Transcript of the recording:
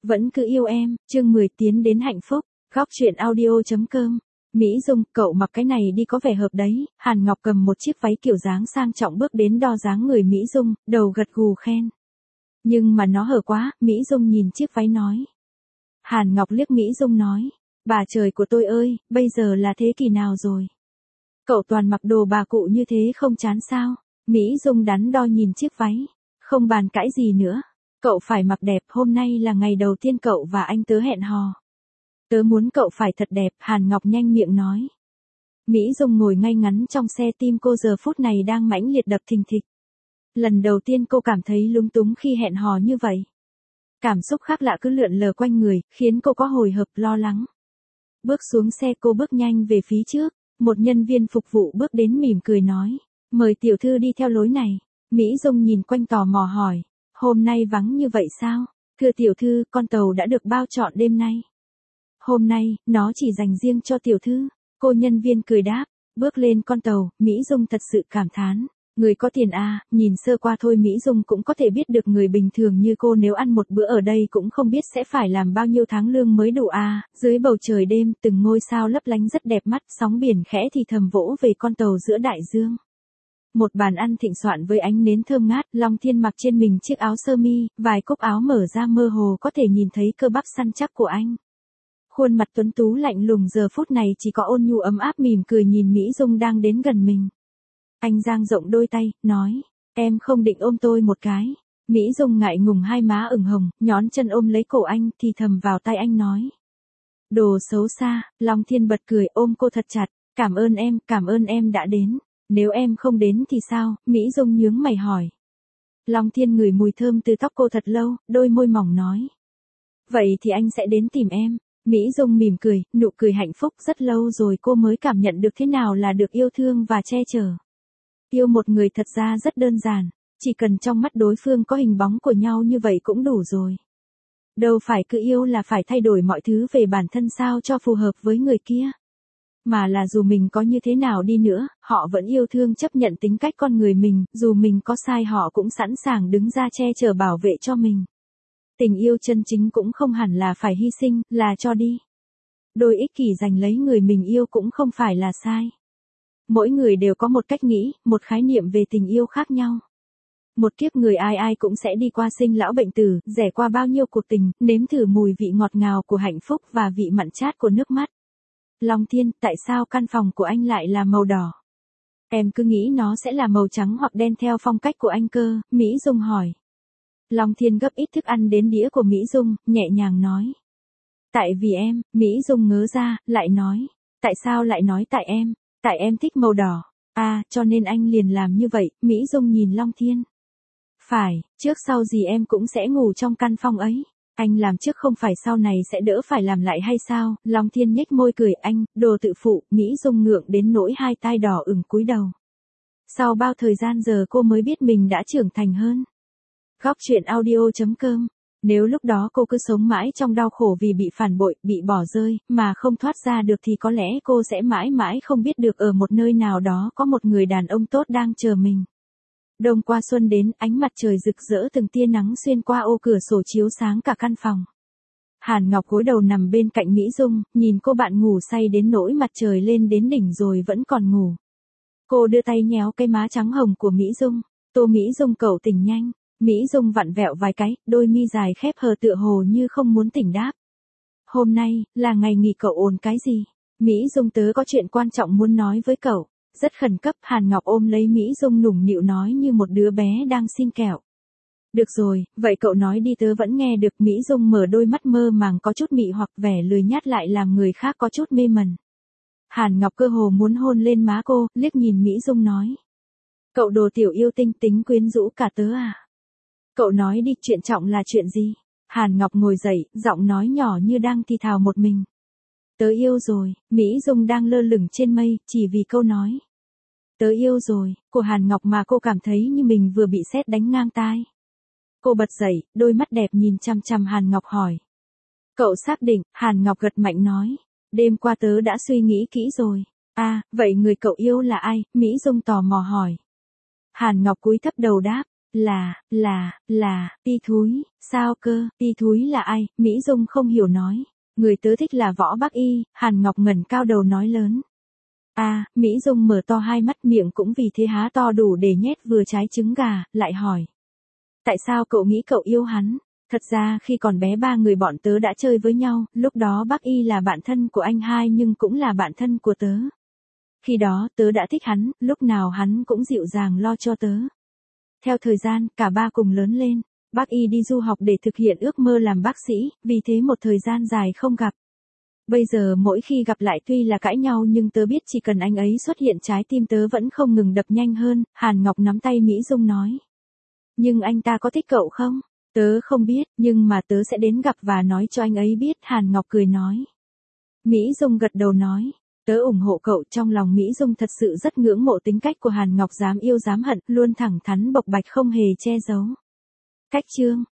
Vẫn cứ yêu em, chương 10 tiến đến hạnh phúc, góc truyện audio.com. Mỹ Dung, cậu mặc cái này đi có vẻ hợp đấy. Hàn Ngọc cầm một chiếc váy kiểu dáng sang trọng bước đến đo dáng người Mỹ Dung, đầu gật gù khen. Nhưng mà nó hở quá, Mỹ Dung nhìn chiếc váy nói. Hàn Ngọc liếc Mỹ Dung nói, bà trời của tôi ơi, bây giờ là thế kỷ nào rồi? Cậu toàn mặc đồ bà cụ như thế không chán sao? Mỹ Dung đắn đo nhìn chiếc váy, không bàn cãi gì nữa. Cậu phải mặc đẹp, hôm nay là ngày đầu tiên cậu và anh tớ hẹn hò. Tớ muốn cậu phải thật đẹp, Hàn Ngọc nhanh miệng nói. Mỹ Dung ngồi ngay ngắn trong xe, tim cô giờ phút này đang mãnh liệt đập thình thịch. Lần đầu tiên cô cảm thấy lúng túng khi hẹn hò như vậy. Cảm xúc khác lạ cứ lượn lờ quanh người, khiến cô có hồi hộp lo lắng. Bước xuống xe cô bước nhanh về phía trước, một nhân viên phục vụ bước đến mỉm cười nói, mời tiểu thư đi theo lối này. Mỹ Dung nhìn quanh tò mò hỏi, hôm nay vắng như vậy sao? Thưa tiểu thư, con tàu đã được bao trọn đêm nay. Hôm nay, nó chỉ dành riêng cho tiểu thư. Cô nhân viên cười đáp, bước lên con tàu, Mỹ Dung thật sự cảm thán. Người có tiền à, nhìn sơ qua thôi Mỹ Dung cũng có thể biết được người bình thường như cô nếu ăn một bữa ở đây cũng không biết sẽ phải làm bao nhiêu tháng lương mới đủ à. Dưới bầu trời đêm, từng ngôi sao lấp lánh rất đẹp mắt, sóng biển khẽ thì thầm vỗ về con tàu giữa đại dương. Một bàn ăn thịnh soạn với ánh nến thơm ngát, Long Thiên mặc trên mình chiếc áo sơ mi, vài cúc áo mở ra mơ hồ có thể nhìn thấy cơ bắp săn chắc của anh. Khuôn mặt tuấn tú lạnh lùng giờ phút này chỉ có ôn nhu ấm áp mỉm cười nhìn Mỹ Dung đang đến gần mình. Anh dang rộng đôi tay, nói, em không định ôm tôi một cái. Mỹ Dung ngại ngùng hai má ửng hồng, nhón chân ôm lấy cổ anh, thì thầm vào tai anh nói. Đồ xấu xa, Long Thiên bật cười ôm cô thật chặt, cảm ơn em đã đến. Nếu em không đến thì sao? Mỹ Dung nhướng mày hỏi. Long Thiên ngửi mùi thơm từ tóc cô thật lâu, đôi môi mỏng nói. Vậy thì anh sẽ đến tìm em. Mỹ Dung mỉm cười, nụ cười hạnh phúc, rất lâu rồi cô mới cảm nhận được thế nào là được yêu thương và che chở. Yêu một người thật ra rất đơn giản, chỉ cần trong mắt đối phương có hình bóng của nhau như vậy cũng đủ rồi. Đâu phải cứ yêu là phải thay đổi mọi thứ về bản thân sao cho phù hợp với người kia. Mà là dù mình có như thế nào đi nữa, họ vẫn yêu thương chấp nhận tính cách con người mình, dù mình có sai họ cũng sẵn sàng đứng ra che chở bảo vệ cho mình. Tình yêu chân chính cũng không hẳn là phải hy sinh, là cho đi. Đôi ích kỷ giành lấy người mình yêu cũng không phải là sai. Mỗi người đều có một cách nghĩ, một khái niệm về tình yêu khác nhau. Một kiếp người ai ai cũng sẽ đi qua sinh lão bệnh tử, rẽ qua bao nhiêu cuộc tình, nếm thử mùi vị ngọt ngào của hạnh phúc và vị mặn chát của nước mắt. Long Thiên, tại sao căn phòng của anh lại là màu đỏ? Em cứ nghĩ nó sẽ là màu trắng hoặc đen theo phong cách của anh cơ, Mỹ Dung hỏi. Long Thiên gấp ít thức ăn đến đĩa của Mỹ Dung, nhẹ nhàng nói. Tại vì em, Mỹ Dung ngớ ra, lại nói. Tại sao lại nói tại em thích màu đỏ. À, cho nên anh liền làm như vậy, Mỹ Dung nhìn Long Thiên. Phải, trước sau gì em cũng sẽ ngủ trong căn phòng ấy. Anh làm trước không phải sau này sẽ đỡ phải làm lại hay sao? Long Thiên nhếch môi cười anh, đồ tự phụ, Mỹ Dung ngượng đến nỗi hai tai đỏ ửng cúi đầu. Sau bao thời gian giờ cô mới biết mình đã trưởng thành hơn. Góc truyện audio.com. Nếu lúc đó cô cứ sống mãi trong đau khổ vì bị phản bội, bị bỏ rơi, mà không thoát ra được thì có lẽ cô sẽ mãi mãi không biết được ở một nơi nào đó có một người đàn ông tốt đang chờ mình. Đông qua xuân đến, ánh mặt trời rực rỡ từng tia nắng xuyên qua ô cửa sổ chiếu sáng cả căn phòng. Hàn Ngọc gối đầu nằm bên cạnh Mỹ Dung, nhìn cô bạn ngủ say đến nỗi mặt trời lên đến đỉnh rồi vẫn còn ngủ. Cô đưa tay nhéo cái má trắng hồng của Mỹ Dung. Tô Mỹ Dung cậu tỉnh nhanh. Mỹ Dung vặn vẹo vài cái, đôi mi dài khép hờ tựa hồ như không muốn tỉnh đáp. Hôm nay, là ngày nghỉ cậu ồn cái gì? Mỹ Dung tớ có chuyện quan trọng muốn nói với cậu. Rất khẩn cấp, Hàn Ngọc ôm lấy Mỹ Dung nũng nịu nói như một đứa bé đang xin kẹo. Được rồi, vậy cậu nói đi tớ vẫn nghe được. Mỹ Dung mở đôi mắt mơ màng có chút mị hoặc vẻ lười nhát lại làm người khác có chút mê mẩn. Hàn Ngọc cơ hồ muốn hôn lên má cô, liếc nhìn Mỹ Dung nói. Cậu đồ tiểu yêu tinh tính quyến rũ cả tớ à? Cậu nói đi, chuyện trọng là chuyện gì? Hàn Ngọc ngồi dậy, giọng nói nhỏ như đang thì thào một mình. Tớ yêu rồi, Mỹ Dung đang lơ lửng trên mây, chỉ vì câu nói. Tớ yêu rồi, của Hàn Ngọc mà cô cảm thấy như mình vừa bị sét đánh ngang tai. Cô bật dậy, đôi mắt đẹp nhìn chằm chằm Hàn Ngọc hỏi. Cậu xác định, Hàn Ngọc gật mạnh nói. Đêm qua tớ đã suy nghĩ kỹ rồi. À, vậy người cậu yêu là ai? Mỹ Dung tò mò hỏi. Hàn Ngọc cúi thấp đầu đáp. Ti Thúi, sao cơ, Ti Thúi là ai, Mỹ Dung không hiểu nói. Người tớ thích là Võ Bắc Y, Hàn Ngọc ngẩng cao đầu nói lớn. Mỹ Dung mở to hai mắt miệng cũng vì thế há to đủ để nhét vừa trái trứng gà, lại hỏi. Tại sao cậu nghĩ cậu yêu hắn? Thật ra khi còn bé ba người bọn tớ đã chơi với nhau, lúc đó Bắc Y là bạn thân của anh hai nhưng cũng là bạn thân của tớ. Khi đó tớ đã thích hắn, lúc nào hắn cũng dịu dàng lo cho tớ. Theo thời gian, cả ba cùng lớn lên. Bắc Y đi du học để thực hiện ước mơ làm bác sĩ, vì thế một thời gian dài không gặp. Bây giờ mỗi khi gặp lại tuy là cãi nhau nhưng tớ biết chỉ cần anh ấy xuất hiện trái tim tớ vẫn không ngừng đập nhanh hơn, Hàn Ngọc nắm tay Mỹ Dung nói. Nhưng anh ta có thích cậu không? Tớ không biết, nhưng mà tớ sẽ đến gặp và nói cho anh ấy biết, Hàn Ngọc cười nói. Mỹ Dung gật đầu nói. Tớ ủng hộ cậu, trong lòng Mỹ Dung thật sự rất ngưỡng mộ tính cách của Hàn Ngọc, dám yêu dám hận, luôn thẳng thắn bộc bạch không hề che giấu. Cách chương